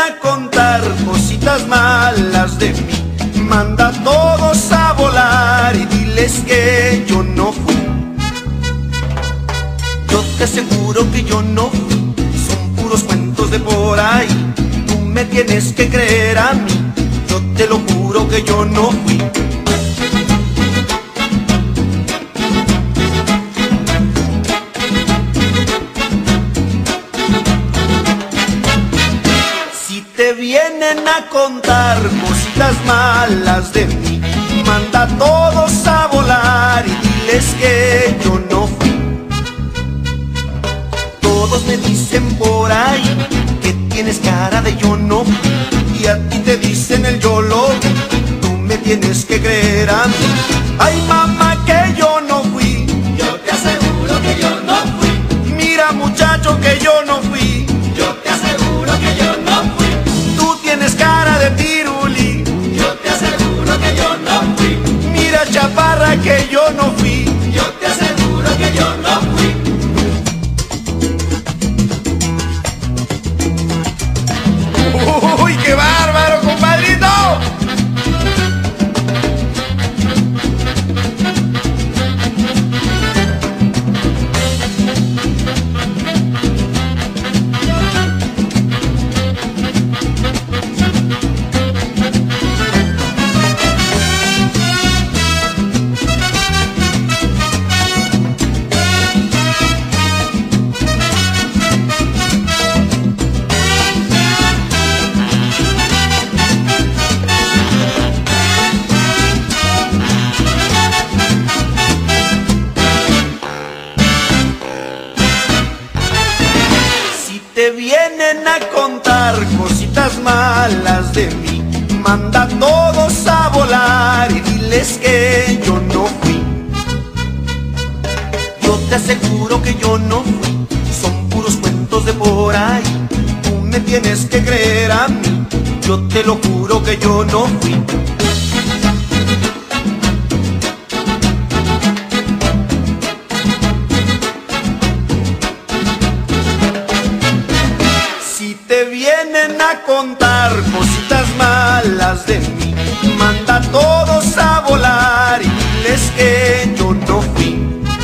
a contar cositas malas de mí, manda a todos a volar y diles que yo no fui. Yo te aseguro que yo no fui, son puros cuentos de por ahí. Tú me tienes que creer a mí, yo te lo juro que yo no fui. Si te vienen a contar cositas malas de mí, manda a todos a volar y diles que yo no fui. Todos me dicen por ahí que tienes cara de yo no fui, y a ti te dicen el yo lo vi. Tú me tienes que creer a mí. Ay, mamá, que yo no fui. Yo te aseguro que yo no fui. Mira, muchacho, que yo no fui. Yo te aseguro que yo no fui. Tú tienes cara de piruli. Yo te aseguro que yo no fui. Mira, chaparra, que yo no fui. Yo te aseguro que yo no fui. ¡Uy, qué bárbaro, compadrito! Te vienen a contar cositas malas de mí, manda a todos a volar y diles que yo no fui. Yo te aseguro que yo no fui, son puros cuentos de por ahí. Tú me tienes que creer a mí, yo te lo juro que yo no fui. Te vienen a contar cositas malas de mí, manda a todos a volar y diles que yo no fui.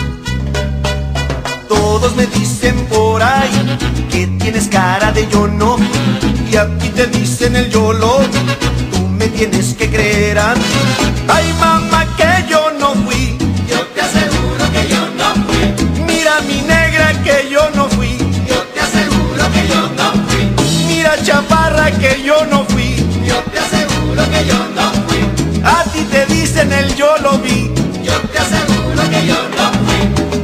Todos me dicen por ahí que tienes cara de yo no fui, y a ti te dicen el yo lo vi. Tú me tienes que creer a mí. Ay, mamá, que yo no fui. Yo te aseguro que yo no fui. Mira, mi negra, que yo no fui. Yo te aseguro que yo no fui. Mira, chaparra, que yo no fui. Yo te aseguro que yo no fui. A ti te dicen el yo lo vi. Yo te aseguro que yo no fui.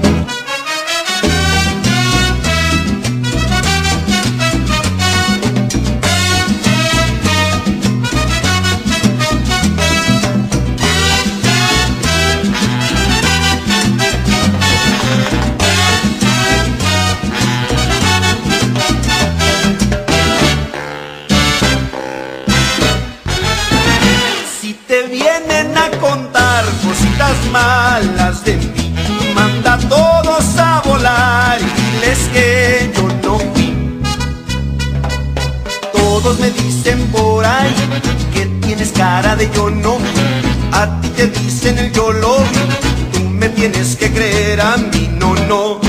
Te vienen a contar cositas malas de mí, manda a todos a volar y diles que yo no fui. Todos me dicen por ahí que tienes cara de yo no fui, a ti te dicen el yo lo vi. Tú me tienes que creer a mí, no, no.